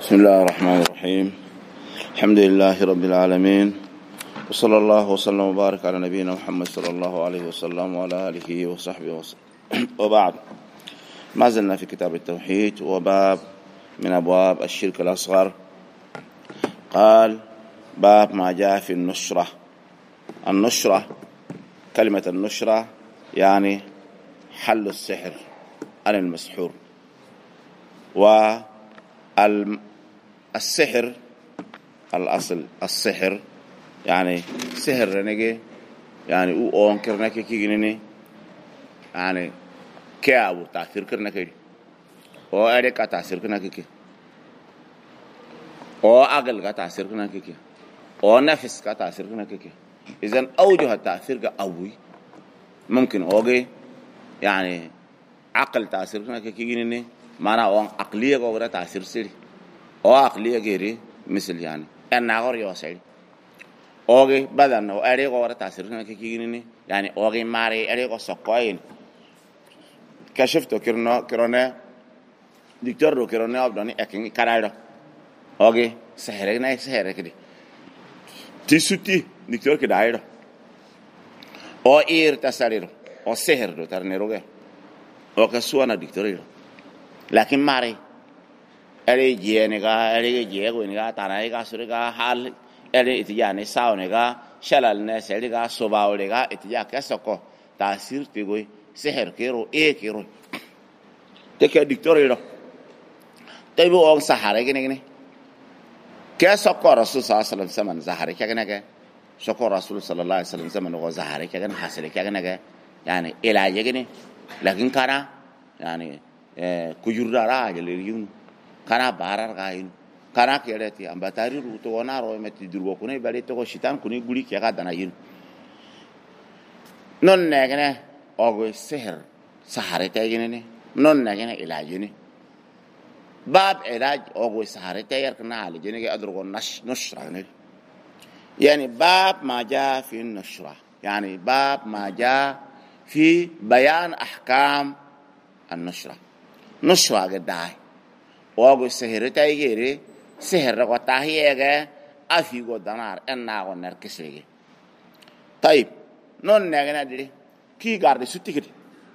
بسم الله الرحمن الرحيم. الحمد لله رب العالمين، وصلى الله وسلم وبارك على نبينا محمد صلى الله عليه وسلم وعلى آله وصحبه وسلم. وبعد، ما زلنا في كتاب التوحيد وباب من أبواب الشرك الأصغر. قال: باب ما جاء في النشرة. النشرة، كلمة النشرة يعني حل السحر عن المسحور. والسحر الأصل السحر يعني سحر نجي يعني أو أنكر نكى كيجنني يعني كأبو تأثير كرنا كي أو أريك تأثير كرنا كي أو أقل كتأثير كرنا كي أو نفس كتأثير كرنا كي. إذن أوجه التأثير كأبوي ممكن أوجي يعني عقل تأثير كرنا كي كيجنني مانا أو عقلية كورة تأثير سري أو عقلية غيري مثل يعني الناقور يوصل أوجي بدن أو أريك كورة تأثير كرنا كي كيجنني يعني أوجي ماري أريك سقاين كشفتو كيرونا دكتور كيرونا أبداني أكين كرايرو أوجي سحر كده تيسوتي دكتور كدايرو أو إير تساريرو أو سحر دو ترنيروجا أو كسوانا دكتوريرو لكن ماري أري جينيكا أري جيغوينيكا تانايكا سوريكا حال أري إتجاني ساونيكا شلال نسيريكا سوباوليكا إتجا كسوكو تأثير تيغوي سحر كيرو كيرو تكي دكتوريرو تيبو أون سحاري كنيكني كسوكو رسول صلى الله عليه وسلم زمن زهري كنيكا سوكو رسول صلى الله عليه وسلم زمن وغو زهري كنيكا حاصلي كنيكا يعني إلاجي كني لكن كان يعني كجورا جليريون كنا بارار غاين كنا كيرتي ام باتاري روتو ونارو متي درو كوني بالي تو شيطان كوني غولي كيغا دنايين نون نغنا اوغ سحر سحر تايغني نون نغنا علاجني باب علاج اوغ سحر تاير كنا على جني ادرو نشر يعني باب ما جاء في النشرة، يعني باب ما جاء في بيان احكام النشرة. نشرة قداي واغو سحر تايغيري سحر رغو تاهيغا افيغو دانار اناغو نركسيغي. طيب نون نغنا دي كي غاردي سوتيغي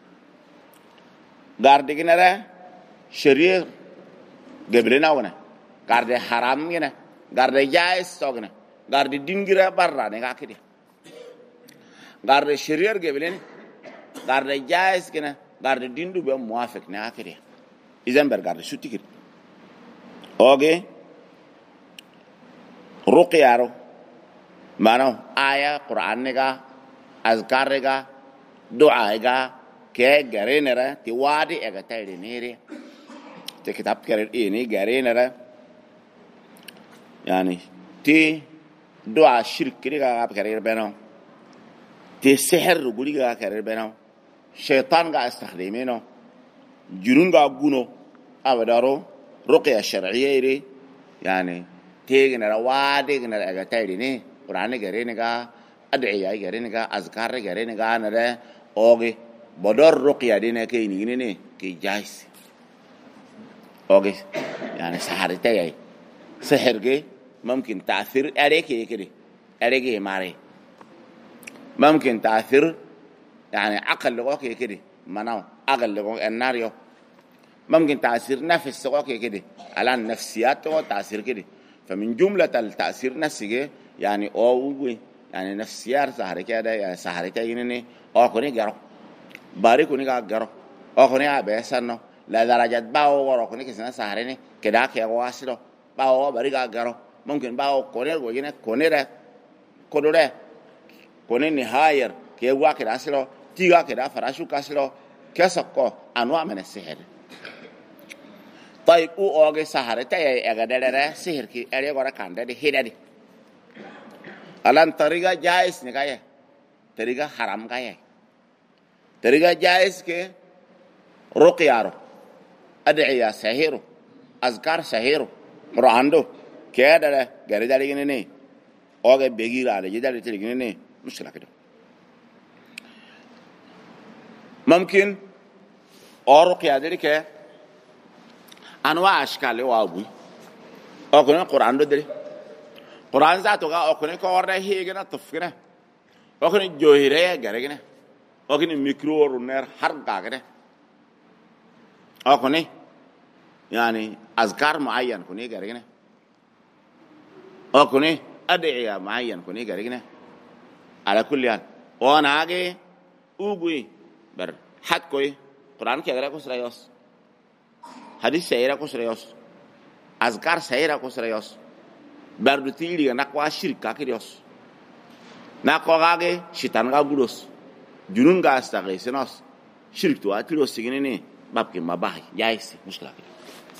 غاردي كنرا شرير غبرنا ونا غاردي حرام غنا غاردي جائز سوغنا غاردي دينغرا برا نغا كدي غاردي شرير غبلين غاردي جائز كنا غاردي ديندو بي موافق نغا كدي. إذن برغاردي سوتيغي اوغي رقيارو مانو آية قرآن نغا أذكار نغا دعاء نغا كي غرينرا تي وادي اغا تايري نيري تي كتاب كرير إيني غرينرا يعني تي دعاء شرك نغا كرير بينو تي سحر رغولي نغا كرير بينو شيطان نغا استخدمينو جنون نغا غونو أبدارو رقية الشرعية يعني تيجنا روادي جنا أجتايري ني قرآن جريني كا أدعية جريني كا أذكار جريني كا نرى أوجي بدر رقية دينا كي نيجي كي جايس أوجي يعني سحر تيجي سحر كي ممكن تأثير أريكي كده أريكي ماري ممكن تأثير يعني عقل لغوكي كده مناو عقل لغوك الناريو ممكن تأثير نفس سواء كده على النفسيات وتأثير كده. فمن جملة التأثير نفسي يعني أو يعني نفسيات سهرة كده يعني سهرة كده يعني أو كوني جرو باري كوني جرو أو كوني أبيسانو لا درجة باو ورا كوني كسنة سهرة كده كده واسلو باو باري جرو ممكن باو كوني وجينا كوني ده كودو كوني نهاير كده واحد أسلو تيجا كده فراشو كاسلو كسكو أنواع من السحر. طيب أوجي سهرة تاي أقدر سحر كي أريد أقرأ كاندا دي هيدا دي الآن طريقة جائز نكاية طريقة حرام كاية. طريقة جائز كي رقيارو أدعية سحيرو أذكار سحيرو مرعندو كيدا غريدا لغنيني أوجي بيجير على جدا لغنيني مشكلة كده. ممكن أو رقيا دي كي أنواع أشكال وابوي أكون القرآن بدري قرآن ذاته أكون كورنا هي جنا تفكنا أكون جوهرية جرجنا أكون ميكرو رونر حرق جنا أكون يعني أذكار معين كوني جرجنا أكون أدعية معين كوني جرجنا على كل حال وأنا أجي أوجي بر حد كوي قرآن كي أقرأ كسرياس حديث سيرة كسرياس أذكار سيرة كسرياس برد تيري نقوى شركة كرياس نقوى أجي شيطان غابولوس جنون غاستغي سناس شرك تو أتلوس سجنني بابك ما باهي جايس مشكلة كده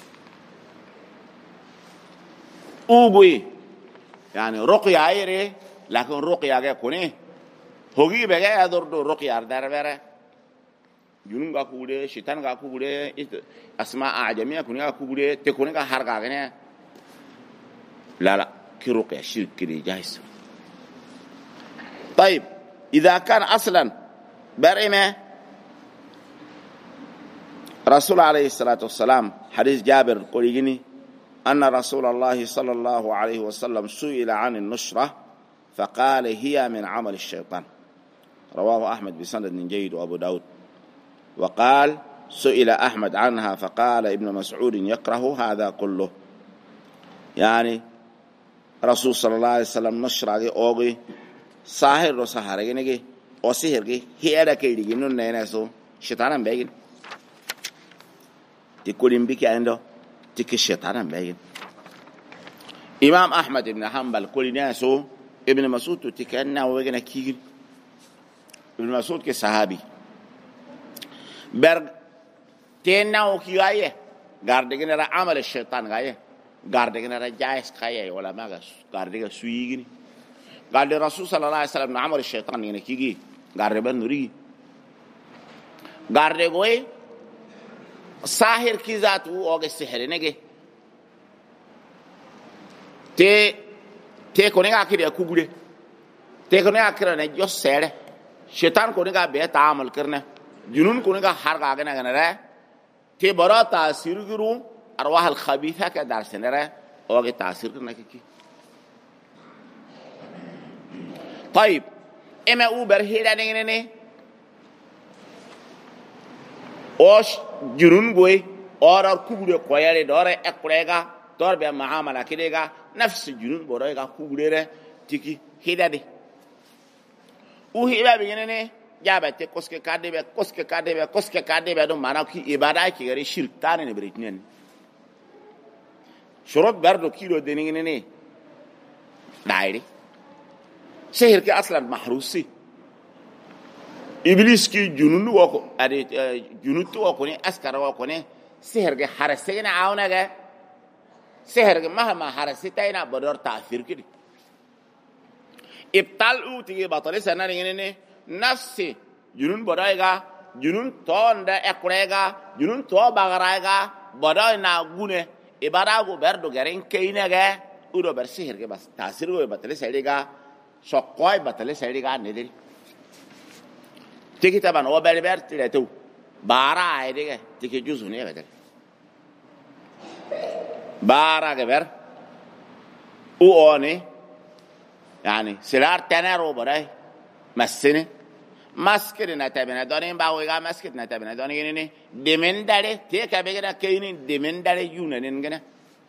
أوجي يعني رقية عيرة لكن رقية أجي كوني هوجي بقى يدور دور رقية أردار بره جنون غاكوبره شيطان غاكوبره أسماء أعجمية كوني غاكوبره تكوني غهار غاغنه لا كي رقية شرك كده جايس. طيب إذا كان أصلا برئمة رسول عليه الصلاة والسلام حديث جابر قوليني أن رسول الله صلى الله عليه وسلم سئل عن النشرة فقال هي من عمل الشيطان رواه أحمد بسند جيد وأبو داود. وقال سئل أحمد عنها فقال ابن مسعود يكره هذا كله يعني رسول صلى الله عليه وسلم نشرة أوغي ساهر وسهر جنگي او سحر گي هيدا كيدي جنون نينسو شيطان بيجن تقولين بك عنده تك الشيطان بيجن. امام احمد بن حنبل كل ناسو ابن مسعود تكنا وجنا كيغ ابن مسعود كصحابي برغ تينا وكيايه غاردغنا را عمل الشيطان غايه غاردغنا را جايس خايه ولا ما غاردغا سويغني قال الرسول صلى الله عليه وسلم عمل الشيطان يعني كيجي قال بنوري قال رغوي ساحر کی ذات او السحر نگه te ko ne ga kire ku gure te ko ne ga kire ne jo sere shaitan ko ne ga be ta'amul karne junun ko ne ga har ga ne ga ne te bara ta'sir guru arwah al khabitha ka dar senere o ga ta'sir ne ki. طيب اما اوبر هيدا نيني اوش جنون بوي اور كوغدو كوياري دور اكريغا دور بي معامله كديغا نفس جنون بورايغا كوغدره تيكي هيدا دي او هيدا بينيني جابته كوسكي كادبه دو مانا كي عباده كي غري شرك تاني بريتنين شروط بردو كيلو دينيني دايري سحر كي اصلا محروسي ابليس كي جنون وكو ادي جنوت وكو ني اسكر وكو ني سحر كي حرسينا عاونغا سحر كي مهما حرسيتاينا بدور تاثير كدي ابطال اوتي بطل سنه ني نفسي جنون بدايغا جنون توندا اكريغا جنون تو باغرايغا بداي نا غونه اباراغو بردو غرين كينغا اودو بر سحر كي بس تاثير و بطل سيديغا سوكوي باتله سيديغا ندري تيجي طبعا هو بالبر تلاتو بارا ايديغا تيجي جوزو ني بدل بارا غبر او اوني يعني سلار تنارو براي مسني مسكر نتابنا دونين باويغا مسكر نتابنا دونين ني دمن داري تيكا بيغنا كاينين دمن داري يونن غنا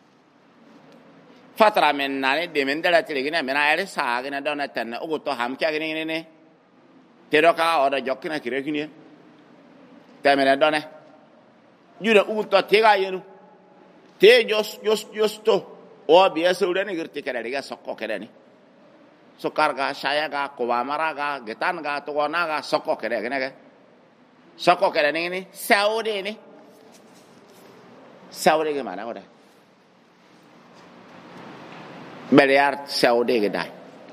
فترة من ناني دمن داري تليغنا من عيالي ساغنا دونا تنة اوغتو همكا غنين ني تيروكا اودا جوكنا كيركيني تامنا دونا يودا اوغتو تيغا ينو تي جوستو او بيسوداني غرتي كداريغا سوكو كداني سكارغا شايغا كواماراغا غتانغا توغوناغا سوكو كدغنغا سوكو كداني ساوديني ساوديغا مانا ودا بليار ساوديغا داي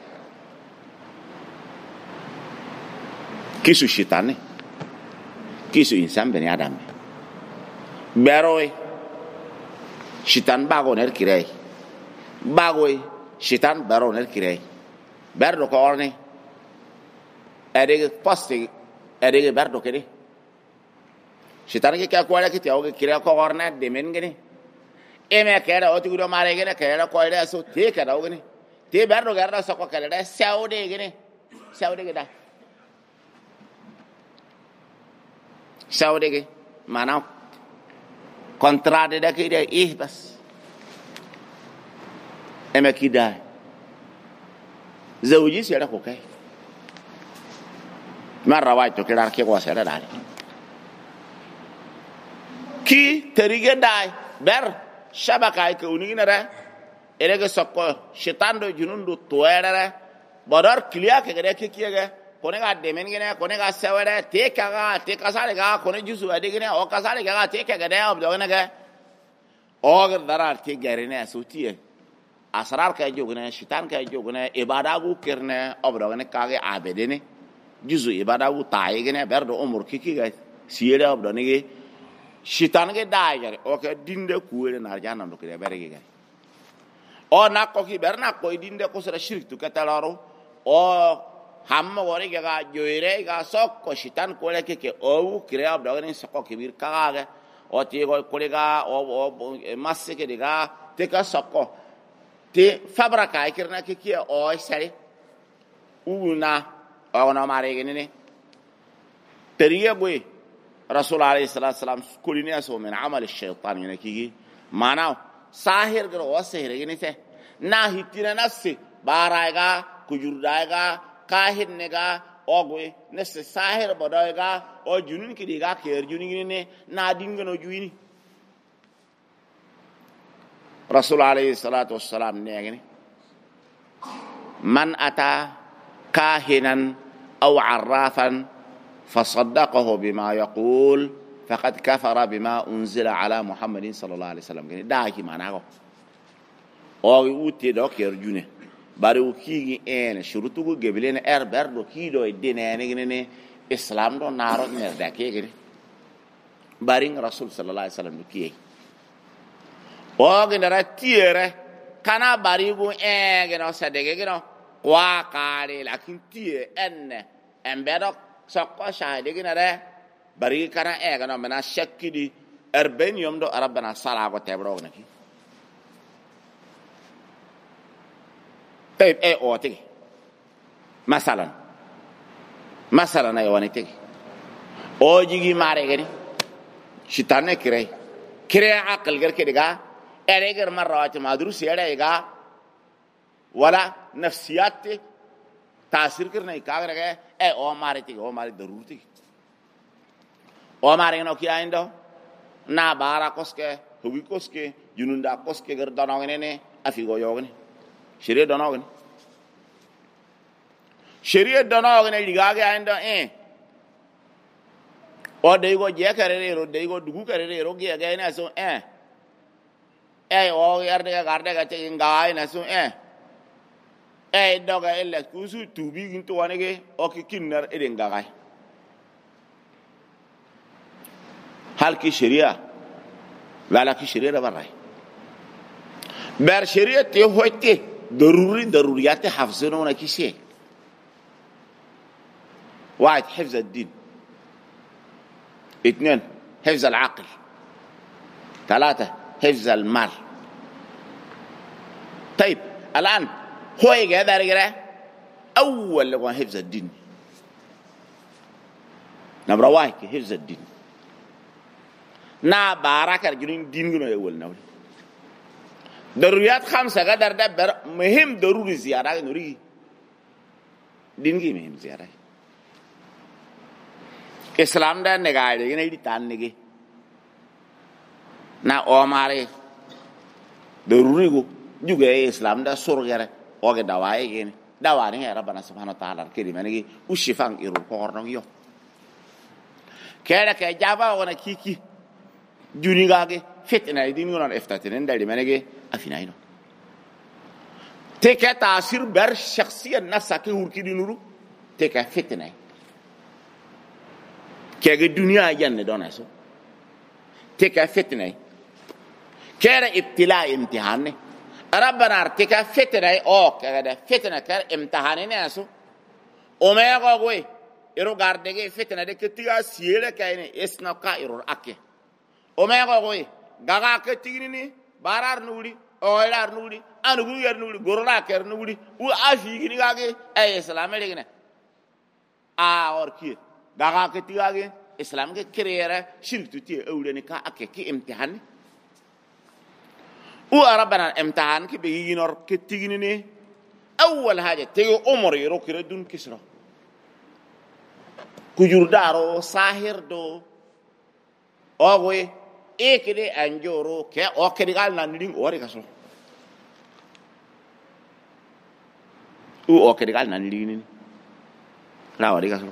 كيسو شيطاني كيسو انسان بني ادم بروي شيطان باغو نركيراي باغوي شيطان بارو نركيراي برdo ko orne adege posti adege berdo kedi shitana ke ka kwala ke tawo ke kira ko orna de men gene eme kera oti gudo mare gene kera ko ida so te ka daw gene te berno garda so ko kala da sawde gene sawde geda sawde ge mana contrade da ke de bas eme kida zawji sera ko kai marra waito kira ke ko sera dale ki terige dai ber shabaka ke unigina ra erege sokko shitando junundu toerere bodor kliya ke gede ke kiyege kone ga demen gene kone ga sewere te kasale ga kone jusu ade gene o kasale ga te ke gede ob dogene ge ogar darar te garine sutie asrar ka jogene shitan ka jogene ibada gu kirne ob dogene kage abedene jusu ibada gu tayi gene berdo umur kiki ga siere ob dogene ge shitan ge daayare o ke dinde kuwele na jana ndo ke berege ge o nakko ki berna ko dinde ko sura shirk tu katalaro o hamma wori ga joire ga sokko shitan ko le ke o kire ab dogene sokko kibir kaga o ti go kolega o masse ke diga te ka sokko te fabraka ikirna ke o sari una o na mare ge ne teriye boy رسول عليه الصلاة والسلام كل الناس من عمل الشيطان ينكيجي معناه ساهر كرو وسهر ينته ناهي تنا نفسه بارايغا كجوردايغا كاهن نغا اوغوي نفس ساهر بدايغا او جنون كديغا كير جنون ني نادينغنو جويني رسول عليه الصلاة والسلام نيغني من أتى كاهنا أو عرافا فصدقه بما يقول فقد كفر بما أنزل على محمد صلى الله عليه وسلم يعني داكي معناه او يوتي دوك يرجونه بارو كيغي ان شروطو غبلين بردو كيدو ديناني اسلام دو نارو نير داكي بارين رسول صلى الله عليه وسلم كي او غندرا تيره كانا باريغو غنو سدغه غنو وا قالي لكن تي ان امبدو سقوا شاهد كنا bari kana gano mena shakki di erben yom do arabana sala ko tebro naki tayib oti masalan ay woni tigi o jigi mare gani shitane kire aqal gar ke diga ereger marrat madrus yare ga wala nafsiyat tasir karne kaagre ga o mare tigi o mare daruti o mare no ki aindo na bara koske hugi koske jununda koske gar donogene ne afigo yogene shiri donogene ligage aindo o deigo je karere ro deigo dugu karere ro ge ga ina so o yarde ga garde ga te ngai na so doga elle kusu tubi ginto wanege o ki kinnar eden gagai hal ki sharia wala ki sharia barai ber sharia te hoite ضروريات حفظنا كي شيء واحد حفظ الدين اثنين حفظ العقل ثلاثة حفظ المال طيب الآن هو هذا رجله أول لغة حفظ الدين نمرة واحد حفظ الدين نا بارك الجنين دين جنوا أول نقول ضروريات خمسة قدر ده مهم ضروري زيارة نوري دين كي مهم زيارة إسلام ده نقاعد يعني يدي تان نجي نا أماري ضروري كو juga Islam da surga o ga dawai gene dawani ya rabbana subhanahu wa ta'ala kedi manigi ushifan iru korno yo kera ke jaba wona kiki juni gage fitna idin ngonon eftatinen dali manigi afinaino teka tasir bar shakhsiyat nafsa ke hurki dinuru teka fitna ke ga dunya janne donaso teka fitna kera ibtila imtihanne ربنا ارتكا فتنة او كذا فتنة كر امتحان ناسو وما يقوي يرو غاردغي فتنة دي كتيغا سيله كاين اسنا كايرو اكي وما يقوي غاغا كتيغني barar nuri oylar nuri anugu yer nuri gorla ker nuri u afi gini gage ay islam legene a orki daga ke tigage islam ke kirere shirk tuti awleni ka akeki imtihan u arabana imtihan ki beginor ke tigini awwal haja tege umar yero kire dun kisra kujur daro sahir do owe ekide anjoro ke o kedigal nan ding ori kaso o kedigal nan ding la ori kaso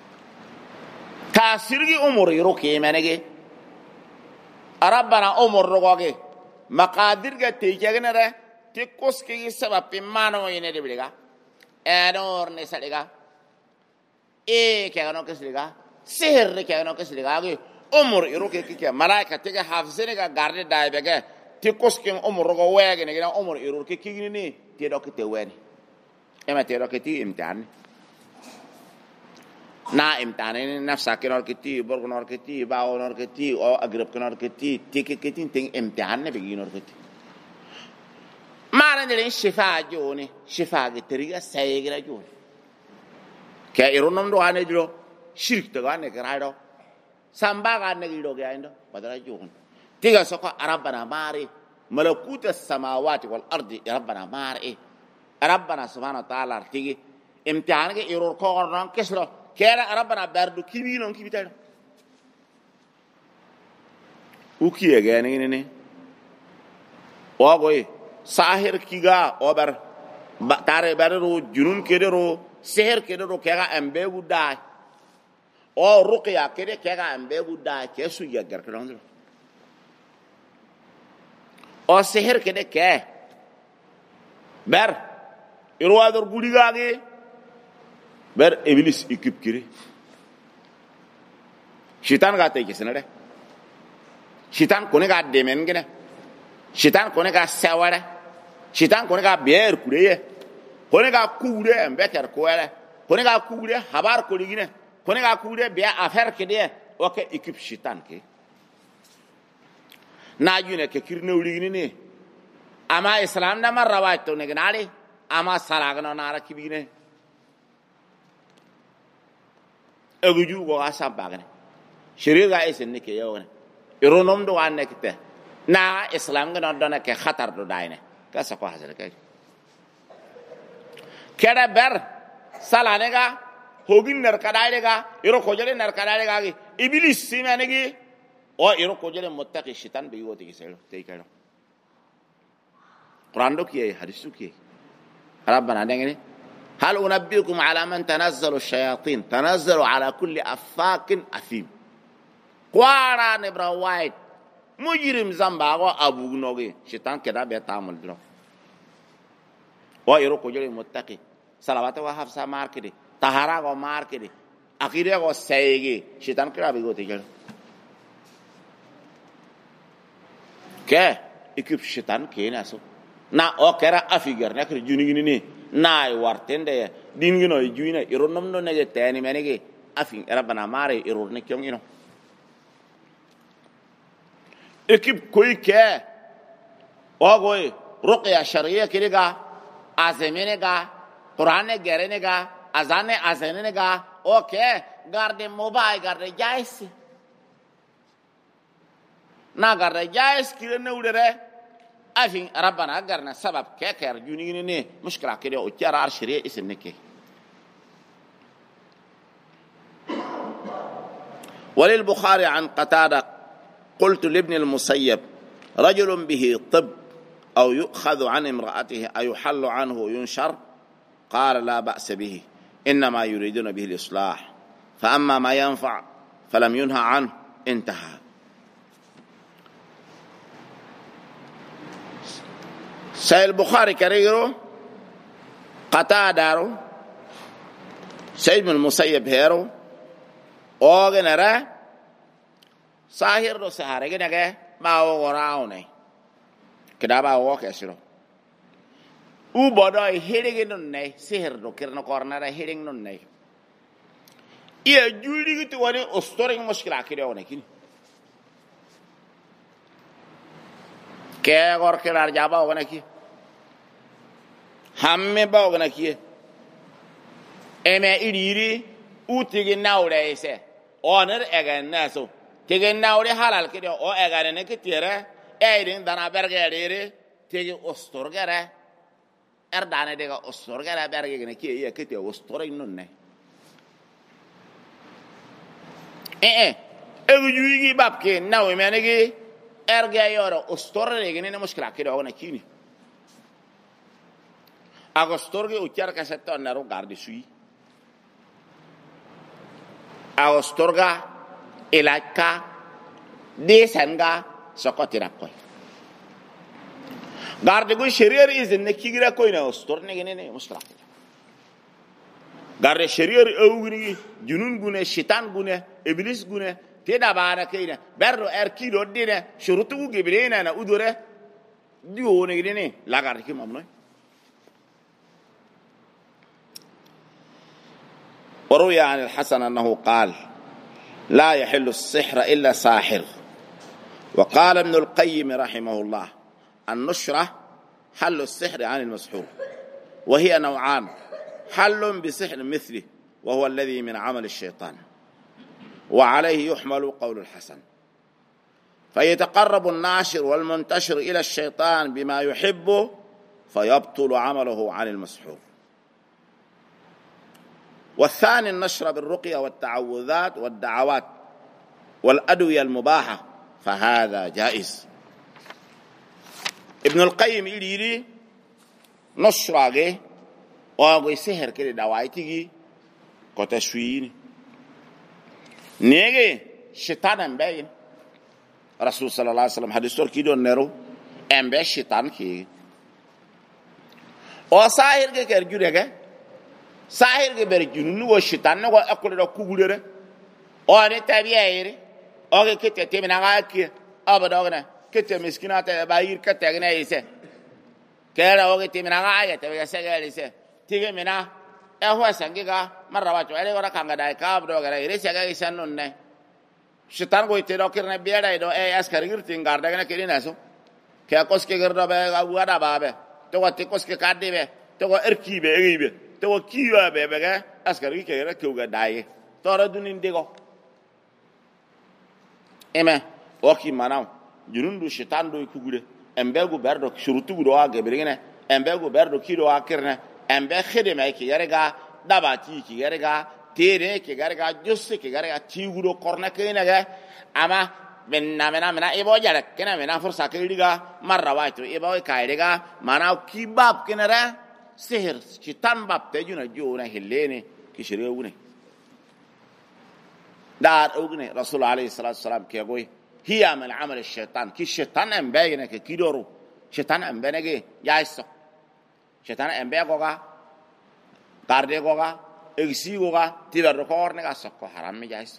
tasirgi umur yoro ke menege arabana umur rogoge maqadir ga tejegnere te koski sabab mano yene de biga enor ne saliga e ke gano kesliga sihir ke gano kesliga ge umur yoro ke malaika te ga hafzene ga garde daibege te koski umur rogo wege ne ga umur yoro ke kigini ni te do ke te weni ema te do ke ti imtihan na imtihane nafsa ke nor kiti borgo nor kiti bawo nor kiti o agrep ke nor kiti tike kiti ting imtihane be nor kiti mara ndele shifa joni shifa ge teriga saygira joni ke ironom do ane dilo shirk to ane grado samba ga ne dilo ge ando badara joni tiga soko arabana mari malakut as-samawati wal ardi rabbana mari rabbana subhanahu wa ta'ala tigi imtihane ge iror ko non kesro kera arabana bardu kibi non kibita uki egene ne ogoy sahir kiga obar tare barro junun kedero seher kedero kega ambe budai o ruqya kede kega ambe budai kesu yagar kedon o seher kede ke ber irwador gudigage ber iblis ekip kiri shitan ga tay kisnare shitan kone ga demen gene shitan kone ga sawara shitan kone ga ber kureye kone ga kure mbeter koele kone ga kure habar ko ligine kone ga kure be affaire kede o ke ekip shitan ke na yune ke kirne uligine ni ama islam na marrawat to ne gnali ama salagno nara kibine aguju go asam bagane shiriga isen ne ke yone ironom do wan nekte na islam ga non dona ke khatar do dayne ka sa ko hasal ke keda ber salane ga hogin ner kadale ga iro ko jele ner kadale ga iblis simane gi o iro ko jele muttaqi shaitan be yoti giselo te kala qur'an do ki hadisu ki rabbana dengene هل أنبئكم على من تنزل الشياطين تنزل على كل أفاك أثيم قوارا نبرا وايد مجرم زنباغو أبو نوغي شيطان كده بيتعمل دلو ويرو كجري متقي صلوات وحفظة مار كده طهارة ومار كده أخيرا وسيغي شيطان كده بيغو تجل كه إكيب شيطان كيه ناسو نا أو كرا أفيجر نكر جوني ني naay wartende dingino juina ironom no nege tani menege afin rabbana mare iror ne kyongino ekip koy ke ogoy ruqya shar'iyya kirega azemenega qur'ane gerenega azane azenega okay garde mobile garde jais na garde jais kirene udere afin rabbana agarna sabab keker junini ne mushkila kede o tiara shari'a isneke وللبخاري عن قتادة قلت لابن المسيب رجل به طب أو يؤخذ عن امرأته أيحل عنه وينشر قال لا بأس به إنما يريدون به الإصلاح فأما ما ينفع فلم ينهى عنه انتهى سيد البخاري كريرو قتادارو سيد من المسيب هيرو اوغنرا ساهر دو سهارة نگه باو غراونه كدا باو كسرو او بدای هیرگ نونه سحر دو کرنو کارنرا هیرگ نونه یه جوری تو ولی استورنگ مشکل آکیده اونه کینی ke gor ke lar jaba ogana ki hamme ba ogana ki eme iriri utigi nawre ise oner egen naso tigi nawre halal ke o egane ne ke tire eidin dana bergerere tigi ostorgere erdane dega ostorgere bergene ki ye ke te ostoreg nonne egu yuigi babke nawe menegi erge yoro ostorre gene ne mushkila ke ogana kini agostorge uchar ka setto naro garde sui agostorga elaka desenga sokotira koy garde go sherir izin ne kigira koy na ostorne gene ne mushkila garde sherir ewugni junun gune shitan gune iblis gune teda bana kayna berro erkido dine shurutu gibrina na udure dione gene la garde ki mamno وروي عن الحسن أنه قال لا يحل السحر إلا ساحر. وقال ابن القيم رحمه الله النشرة حل السحر عن المسحور وهي نوعان حل بسحر مثله وهو الذي من عمل الشيطان وعليه يحمل قول الحسن فيتقرب الناشر والمنتشر إلى الشيطان بما يحبه فيبطل عمله عن المسحور. والثاني النشر بالرقية والتعوذات والدعوات والأدوية المباحة فهذا جائز. ابن القيم يريد نشر وأقول سحر كده دوايتي كتشوين نيجي شيطان باين رسول صلى الله عليه وسلم حديث كده نرو أم بيش شيطان كي وساهر كده sahir ge ber junnu wo shitan no akole do kugulere o ne tabiyere o ge kete temina ga ki abada ogna kete miskina ta bayir kete gna ise kera o ge temina ga ya te ga sega ise tige mina e ho sangi ga marwa to ele ora kanga dai ka abdo ga ire sega ise non ne shitan go ite do kirne bieda do e askar girtin garda gna kirina so ke koske gerdo be ga wada babe to wati koske kadde be to go erkibe eribe to kiwa bebega askari ke ra kuga dai tora dunin dego eme oki manaw junundu shaitan do kugure embegu berdo shurutu do age bergene embegu berdo kido akirne embe khideme ki yarega dabati ki yarega tere ki yarega jusse ki yarega tiguro korna kenega ama mena ebo jara kena mena forsa ke diga marra waito ebo kaidega manaw kibab kenera سحر شيطان باب تجونا جونا هليني كشريونا دار أغني رسول عليه الصلاة والسلام كيقول هي من عمل الشيطان كي الشيطان أمبينا كيدورو شيطان أمبينا كي جايسو شيطان أمبينا كوكا كاردي كوكا إغسي كوكا تبرو كورنا كاسوكو حرام جايسو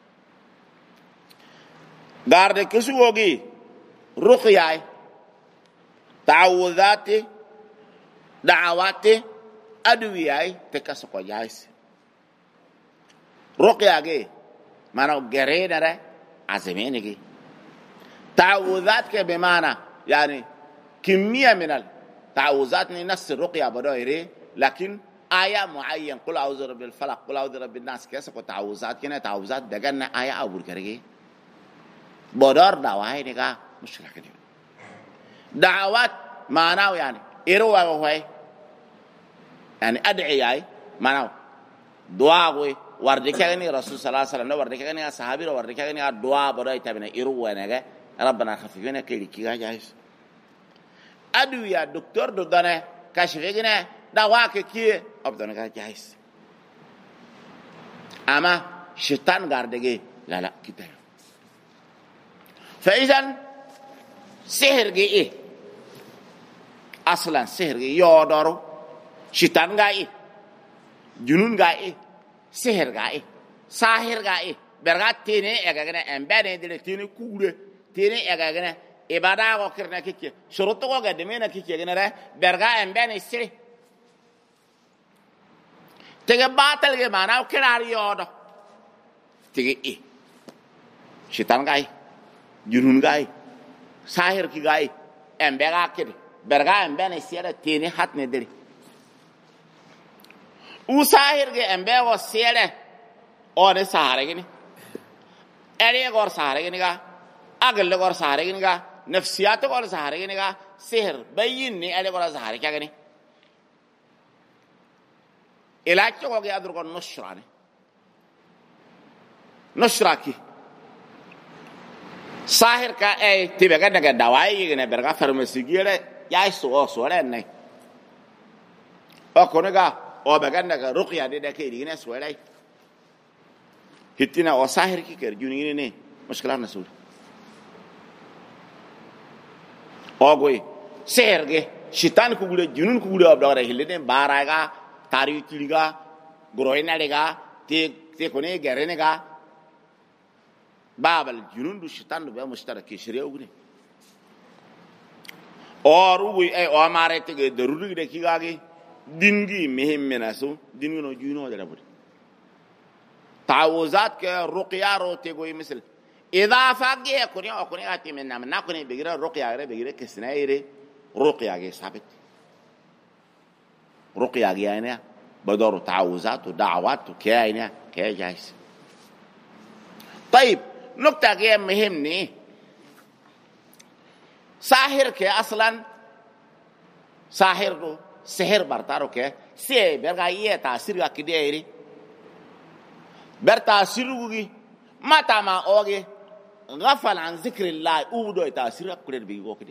كاردي كسو كوكي رقياي تعوذاتي دعواتي أدوياي تكسكو جايس رقياغي مانو غرينره عزمينغي تعوذات بمعنى يعني كمية من التعوذات نفس الرقية بدويري لكن آية معين قل أعوذ برب الفلق قل أعوذ برب الناس كسكو تعوذات كنا تعوذات دغنا آية أبو كرغي بدور دواي نيغا مشكلة كده دعوات معناه يعني إيروا وهاي يعني أدعياي معناه دعاء وردكاني رسول صلى الله عليه وسلم وردكاني صحابي وردكاني دعاء بدأ تبين إيروا ونجا ربنا خفيفنا كذي كذا جاهز أدوية دكتور دكتورنا كشفينا دعاء كذي أبدنا جاهز أما شيطان قاردجي لا كده فإذا سحر جي أصلاً سحر يودارو شيطان غاي جنون غاي سحر غاي ساحر غاي برغات تيني اغاغنا امباني دي تيني كوره تيني اغاغنا ابادا وكرنا كيكي شروطو غدمينا كيكي غنا برغا امباني سري تيغ باتل غي ماناو كرار يودو تيغ شيطان غاي جنون غاي ساحر كي غاي embega kidi berga embene siera tini hatne diri usahir ge embe wo siere o de sahare gini eri gor sahare gini ga agel gor sahare gini ga nafsiyat gor sahare gini ga sihr bayin ni eri gor sahare kya gini ilaaj ko ge adur ko nushrani nushraki sahir ka tibe ga daga dawai gini berga farmasi gire ya so re ne o ko ga o be ganna ga ruqya de ke dine swelay hitina o sahir ki ker juni ne mushkila nasul o goy serge shitan ku gule junun ku gule abdara hilde baraga tari tiliga groina lega te kone gerene ga babal junun du shitan be mushtaraki shari'a ugune or uwi o amare te de ruru de kigagi dingi mehemmena so dingi no juno dara bud تعوذات كرقية روتي قوي مثل إذا فاقيه كوني أو كوني أتي من نام نكوني بيجرا رقية غير بيجرا كسنايري رقية غير ثابت رقية غير يعني بدور تعوذات ودعوات وكيانة كيا جايز طيب نقطة غير مهمني ساحر كي أصلا ساحر سحر برتارو كي سي برغاية تأثير كديري برتأثيره متى ما أوجي غفل عن ذكر الله أودو تأثيره كله بيجوا كده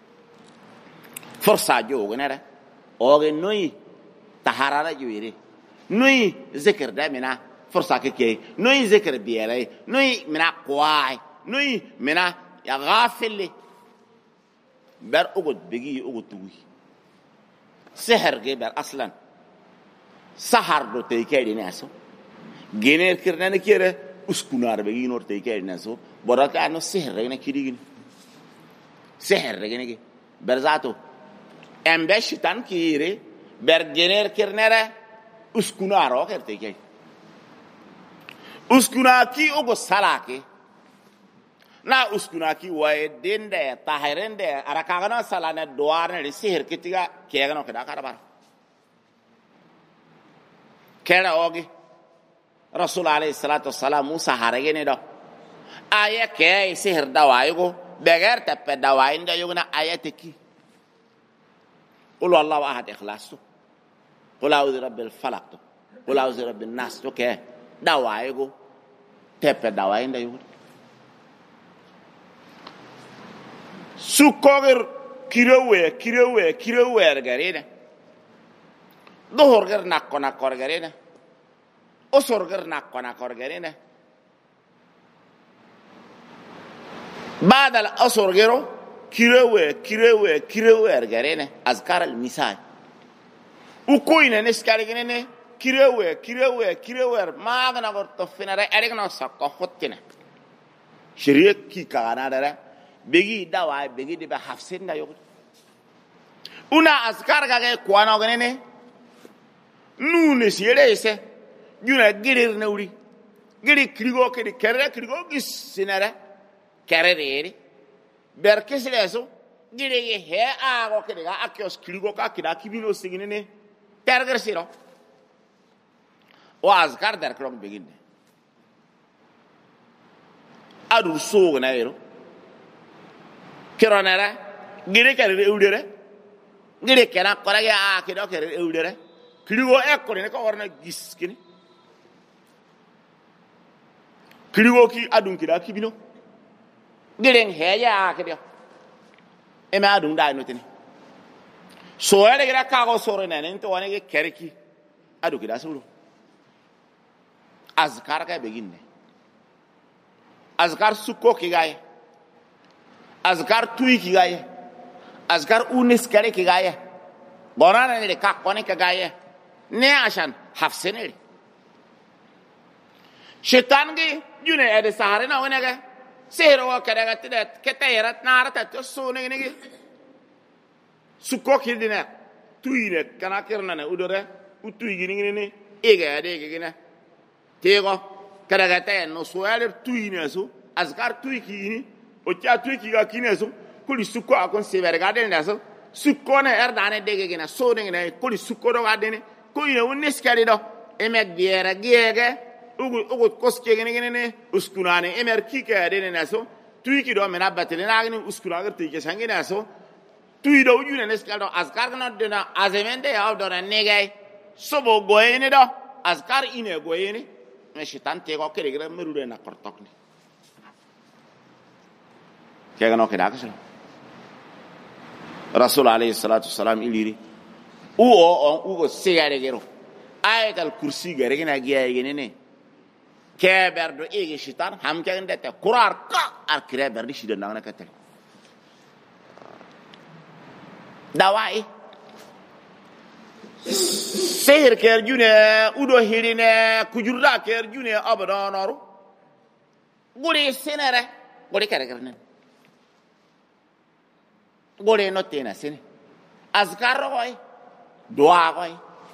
فرصة جو غنره أوجي نوي تهارا جويري نوي ذكر ده منا فرصة كي نوي ذكر بيالي نوي منا قواي نوي منا يا غافل بر أقعد بيجي أقعد توي سحر جبر أصلا سحر دو تيكي ناسو جنير كرنا نكيره أسكنار بيجي نور تيكي ناسو برات عنو سحر رجنا كيريجين سحر رجنا كي برزاتو أم بشتان كيره بر جنير كرنا أسكنار أو كر تيكي أسكنار كي أقعد سلاكي na uskunaki wae dende tahirende arakagana salane doarne de sihir kitiga kegano keda karabar kera ogi rasul alayhi salatu wassalam musa haragene do aya ke sihir dawaigo beger teppe dawainde yugna ayatiki qul wallahu ahad ikhlasu qul a'udhu birabbil falaq qul a'udhu birabbin nas to ke dawaigo teppe dawainde yugna سكر كيلو غرينا ظهر غير ناكونا غرينا أسر غير ناكونا غرينا بعد الأسر غيره كيلو غرينا أذكار المساء وكوينا نسكار غرينا كيلو ما غنا غرتفنا رأينا سقطنا شريك كي كانا دره begi dawa begi de ba hafsen da yogo una askar ga ke kwana ganene nu ne sire ese juna girir na uri giri krigo ke de kere krigo gis sinara kere re berke sire so giri he a go ke de ga akios krigo ka kida kibino sigine terger siro o askar dar krog begin adu so na yero kironera gire kere eudere gire kena korage a kido kere eudere kligo ekko ne ko warna gis kini kligo ki adun kida kibino gire heya a kido e ma adun da no tini so ere gira ka go soro ne nto woni ge kere ki adu kida sulu azkar ka beginne azkar sukko ki gaye azkar tui ki gaye azkar unis kare ki gaye borana ne ka kone ka gaye ne ashan hafsene shaitan gi june ede sahare na wona ga sehro wa kada ga tida ketayrat narata to sone ne gi sukko ki dina tui ne kana kirna ne udore utui gi ne ega ade gi ne tego kada ga tay no soale tui ne so azkar tui ki ni o cha tu ki ga kineso kuli sukko akon seber gaden naso sukko na erdane dege gena so de gena kuli sukko do gadene ko ina wonnes kali do emek biera giege ugu koske gene ne uskunane emer kike de naso tuiki do mena batele na gene uskuna tike sangi naso tuy do yune nes kali do askar gna de na azemende ya do na negay sobo goyene do askar ine goyene me shitan te ko kere gra merude na kortokni kega no keda kasala rasul alayhi salatu wassalam iliri o segare gero ayatal kursi gere gina giya gene keberdo ege shitan ham kegende te kurar ka ar kreberdi shida nangna katel dawai sehir ker june udo hirine kujurda ker june abadanoru guri senere guri kere gerne guri notina sene azkar koy dua koy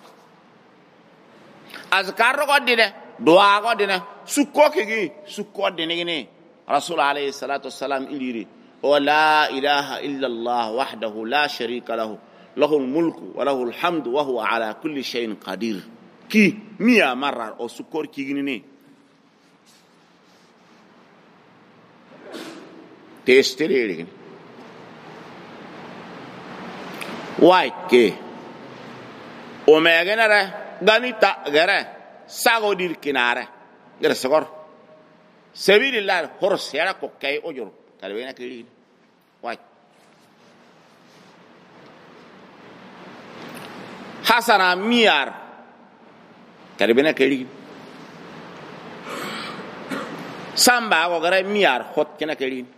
azkar ko dine dua ko dine sukko kigi sukko dine gini rasul alayhi salatu wassalam iliri wa la ilaha illa allah wahdahu la sharika lahu له الملك وله الحمد وهو على كل شيء قدير كي 100 مرة او سكور كي غني تستريلين واي كي او ميغنره غانيتا غره ساغو دير كناره غير سكور سبيل الله خرس يرا كوكاي اوجور كالوينا كيرين واي hasana miyar karibena keli samba ko gara miyar hot kena keli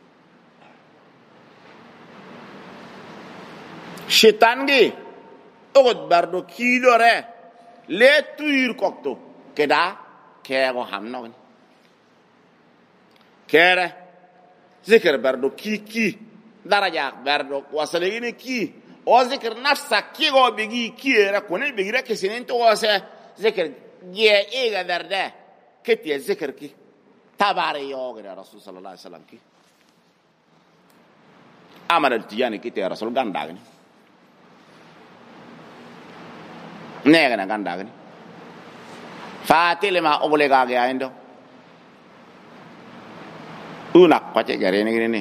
shetan ge ogot bardo kilore le tuir kokto keda kego hamno kere zikr bardo ki daraja bardo wasalegini ki o zikr nafsa kigo bigi kiera kone bigira kesinento o se zikr ye ega darda keti zikr ki tabari yoga rasul sallallahu alaihi wasallam ki amara tijani ki te rasul gandagni nega na gandagni fatile ma obulega ga endo una kwache gare ne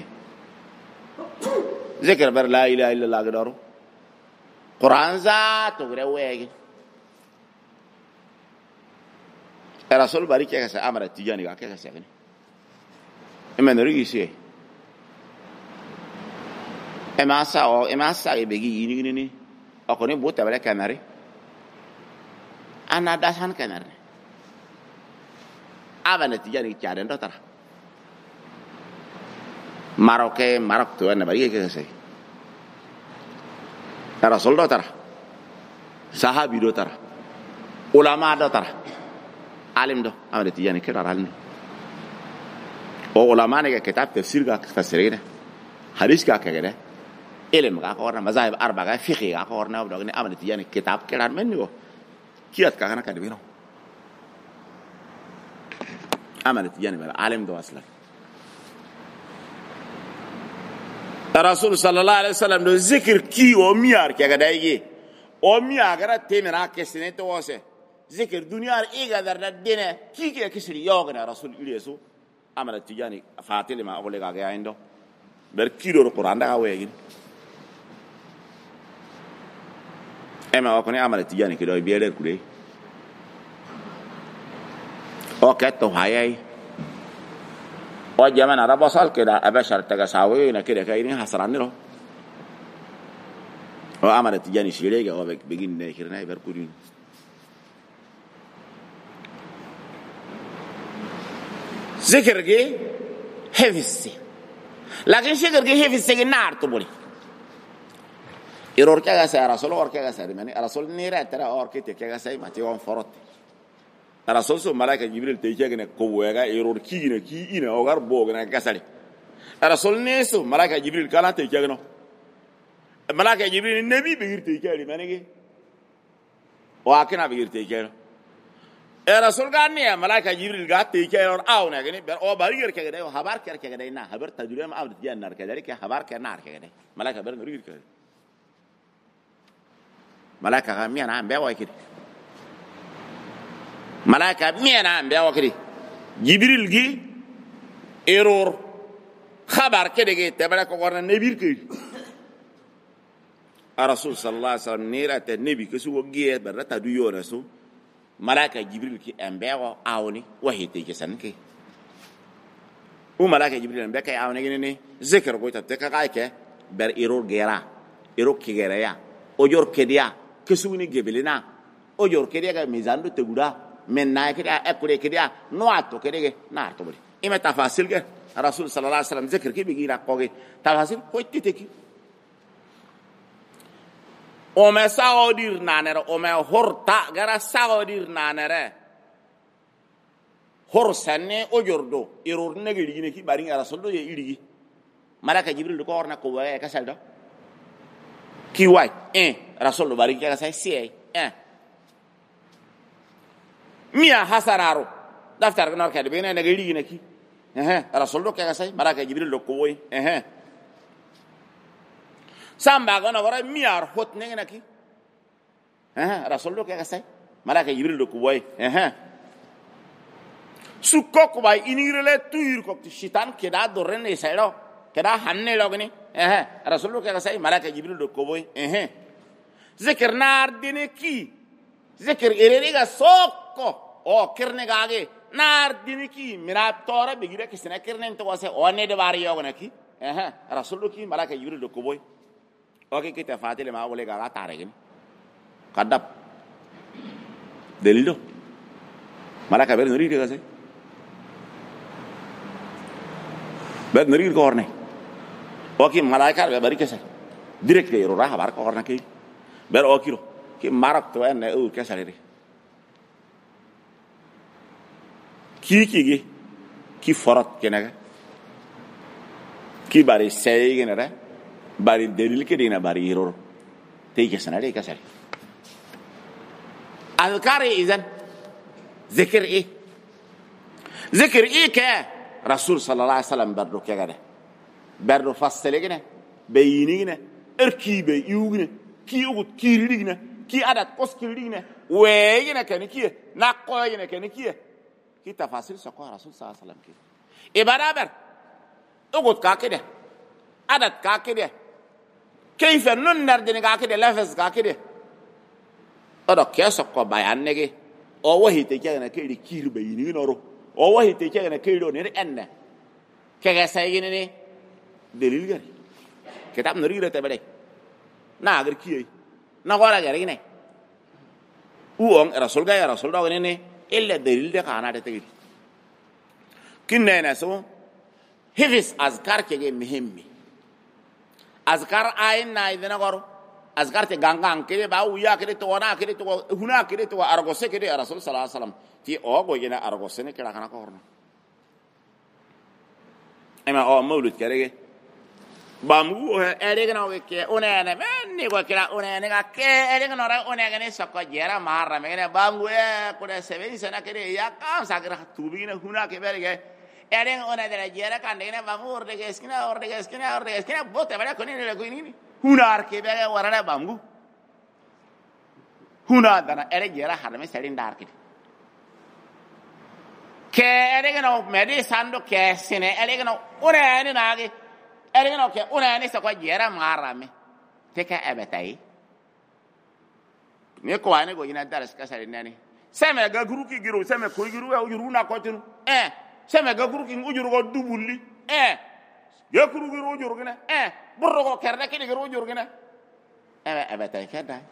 zikr bar la ilaha illa allah gadaru Quran za to gre wegi rasul bari ke sa amara tijani ga ke sa ne emen rigi emasa e begi ni akone bota bala kanare ana dasan kanare abana tijani charen do tara marok to na bari ke sa rasul do tara sahabi do tara ulama do tara alim do amade tijani ke alim o ulama ne ke kitab tafsir ga fasirina hadis ga kagere ilm ga ko na mazahib arba ga fiqh ga ko na do ne amade tijani kitab ke ran men go kiyat ka kana kadibino amade tijani bala alim do aslan rasul sallallahu alaihi wasallam do zikr ki o miyar ke ga dayge o miya gara temera ke sineto wose zikr dunyar iga darda dine ki ke kisri yoga rasul ileso amara tijani fatile ma obole ga ga indo ber kilo qur'an da wegin ema ko ne amara tijani ke do biere kure o ketto hayai o jamana rabasal keda abashar taga sawi na keda kayni hasraniro o amara tijani shirega o begin ne kirna ber kudin zikr ge hefisi lakin zikr ge hefisi ge narto boli iror kaga sa rasul or kaga sa mani rasul ni ra tara or kete kaga sa ma ti on forot rasul so malaika jibril te kaga ne ko wega iror ki ne ki ina o gar bo ne kasale rasul ne so malaika jibril kala te kaga no malaika jibril nabi be girte kaga mani ge o akina be girte kaga rasul ganni malaika jibril gatte ke yor awna gani ber o bari ger ke gade habar ker ke gade na habar tajulem abd jannar ke dalika habar ke nar ke gade malaika ber ngir ke malaika ga miana ambe wa kidi malaika miana ambe wa kidi jibril gi error khabar ke de te bala ko gorna nebir ke rasul sallallahu alaihi wasallam nira te nebi ke su wogie ber ta du yona su malaika jibril ki embewo awni wahite ke sanke o malaika jibril embe kay awni gene zikr ko tatte ka kay ke ber error gera error ki gera ya o jor ke dia ke suni gebelina o jor ke dia ga mizando te guda men na ke dia ekure ke dia no atto ke de na to bari ima tafasil ke rasul sallallahu alaihi wasallam zikr ki bigira ko ge tafasil ko titeki o me saodir nanere o me horta gara saodir nanere hor sanne o jordo error ne gidi ne ki bari rasul do ye irigi malaka jibril ko orna ko waye ka saldo ki way rasul do bari ka sai sei mia hasanaro daftar no ka de bene ne gidi ne ki rasul do ka sai malaka jibril do ko way samba gona wara miar hot nengena ki rasul do ke sai malaka jibril do ko boy sukko ko bay inirele tuir ko shitan ke da do rene sayro ke da hanne logni rasul do ke sai malaka jibril do ko boy zikr nar dine ki zikr erere ga sokko o kirne gage nar dine ki mira tora begire ke sene kirne to wase one de bari yogna ki rasul do ki malaka jibril do ko boy oke kita fatile ma boleh gala tarik ini kadap delilo malaka ber nuri dia sai ber nuri ko orne oke malaka ber bari kesai direct ke ro raha bar ko orna ke ber okiro ki marak to en e kesai re ki forat kenaga ki bari sei genera bari delil ke dina bari error te ke sanare ka sari alkari izan zikr ke rasul sallallahu alaihi wasallam bardo ke gade bardo fasale gene bayini gene erkibe yugine ki ugut kiridi gene ki adat koskiridi gene we gene kan ki nakko gene kan ki tafasil sako rasul sallallahu alaihi wasallam ki e barabar ugut ka kede adat ka kede كيف ننر دينغا كده لفظ كا كده ادا كيسو كو بيان نغي او وهي تيجانا كيري كير بيني نورو او وهي تيجانا كيرو نير ان كغا سايغي ني دليل غري كتاب نريره تبدي نا غير كي نا غورا غري ني او رسول غا رسول دو ني الا دليل ده كانا تيجي كننا سو حفظ اذكار كي مهمي azkar ayin na idena goro azkar te gangang kede ba uya kede to wana kede to huna kede to argose kede rasul sallallahu alaihi wasallam ti o go gena argose ne kala kana ko horno ema o maulud kede bamu ere gena o ke onene menni go kala onene ga ke ere gena ora onene ne sakko jera marra me ne bamu ko de seven sana kede ya kam sagra tubi ne huna ke berge eren ona della jera kandene bamu orde ke skina bote bala koni ne ko ni hunar ke bega warana bamu huna dana ere jera harame serin dar ke ere no medi sando ke sine ere no ona ni nage ere no ke ona ni sa ko jera marame te ka abetai ne ko ane go ina daras ka serin nani seme ga guru ki giro seme ko giro ya ujuru na ko tinu seme ga guru ki ujuru go dubulli ya guru giro ujuru gina burro ko kerne ki giro ujuru gina abetai ka dai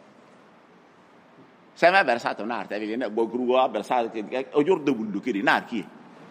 seme bersato na arte bi ne go guru go bersato ki ujuru dubullu ki na ki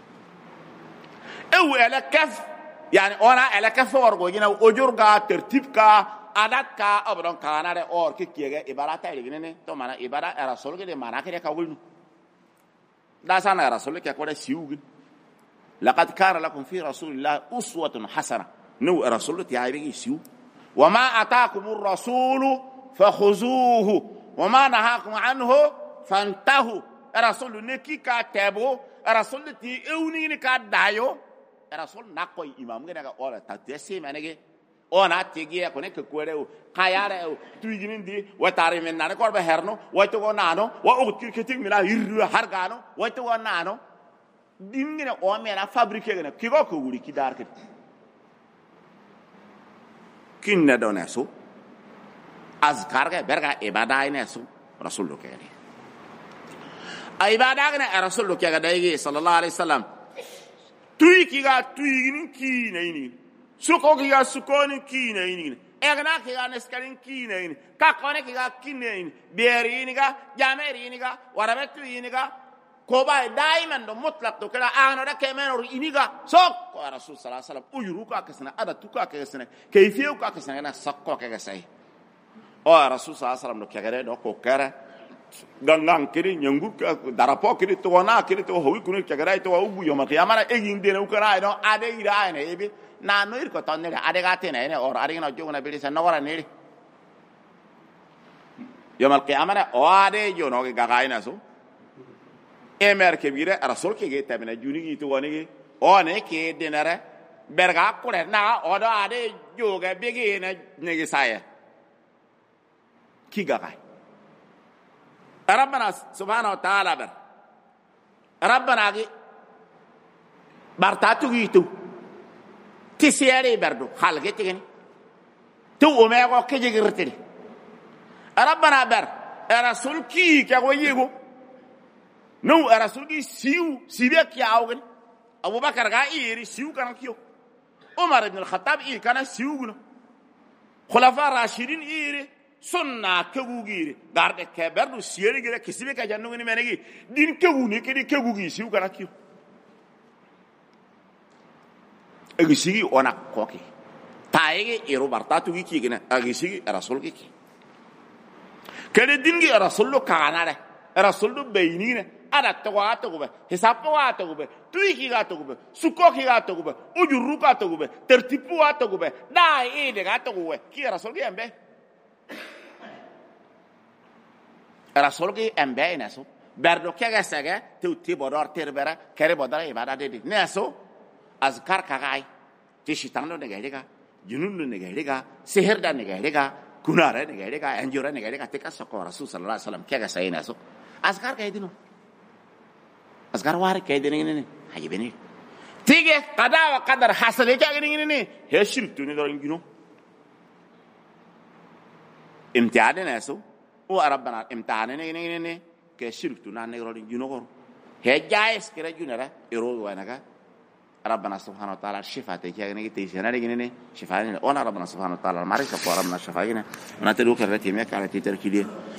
ala kaf yani ona ala kaf wargo gina ujuru ga tertib ka adat ka abron kana de or ki kiege ibarata ile ne to mana ibara rasul ke de mana ke ka wulnu da sana rasul ke ko de siugin laqad kana lakum fi rasulillah uswatun hasana nu rasul ti aybi siu wama ataakumur rasulu fakhuzuhu wama nahakum anhu fantahu rasul ne ki ka tebo rasul ti ewni ni ka dayo rasul nakko imam ngene ga ora ta tesi manege ona tigi ko ne ko koreo kayare tuiginin di watare men nan ko be herno wato go nano wa o kirketing mila hirru hargano wato go nano dingine o mena fabrique gene ki go ko wuri ki dar ke kinne donesu azkar ga berga ibada ine su rasul lo kene ibada ga rasul lo kega dai sallallahu alaihi wasallam tuiki ga tuiginin ki ne ni suko ki ga suko ni ki ne ni egna ki ga neskarin ki ne ni ka kone ki ga ki ne ni beri ni ga jameri ni ga warabetu ni ga ko ba daiman do mutlaq to kala ano da kemen ni ga sok ko rasul sallallahu alaihi wasallam ujuru ka kasana ada tuka ka kasana kayfiyu ka kasana na sakko ka sai o rasul sallallahu alaihi wasallam no kegere do ko kara gangang kiri nyangu darapo kiri to na kiri to howi kunu kegere to ubu yo ma qiyamara egin de no kara no ade ira ne ebe na no ir ko tonne ade ga tene ne or ade no joguna bili san no wara ne yo ma qiyamara o ade yo no ga ga ina so emer ke bire rasul ke ge tabina juni gi to woni gi o ne ke denare berga kure na o do ade yo ga bege ne ge saya ki ga ga ربنا سبحانه وتعالى بر ربنا غي برتاتو غيتو تسياري بردو خالق تيغني تو ميغو كجيغرتي ربنا بر رسول كي كاغو ييغو نو رسول كي سيبك يا اوغن ابو بكر غا يري سيو كان كيو عمر بن الخطاب كان سيو خلفاء راشدين يري sunna kegu giri garde ke berdu sieri gire kisibe ka jannu ni menegi din kegu ni kedi kegu gi siu kana kiyo egi sigi ona koki taege ero bartatu gi kigena egi sigi rasul gi kede dingi rasullu kanare rasullu beinine ada tawato go be hisab wato go be tuiki gato go be sukoki gato go be ujuru gato go be tertipu gato go be dai ide gato go be ki rasul gi ambe rasul ki embe neso berdo kega sege tutti bodor terbera kere bodara ibada dedi neso azkar kagai ti shitando ne gaiga junun ne gaiga seher da ne gaiga kunare ne gaiga enjura ne gaiga te kaso ko rasul sallallahu alaihi wasallam kega sai neso azkar kai dino azkar war kai dino ne hayibeni tige qada wa qadar hasale kega ne he shirtu ne do ngino imtihan neso o rabbana imtihane ne ke shirktu na ne ro juno gor he jais kira junara ero wanaga rabbana subhanahu wa ta'ala shifate ke ne te senare ne shifane ona rabbana subhanahu wa ta'ala mari ka rabbana shifayina na te do kerati me kala ti terkidi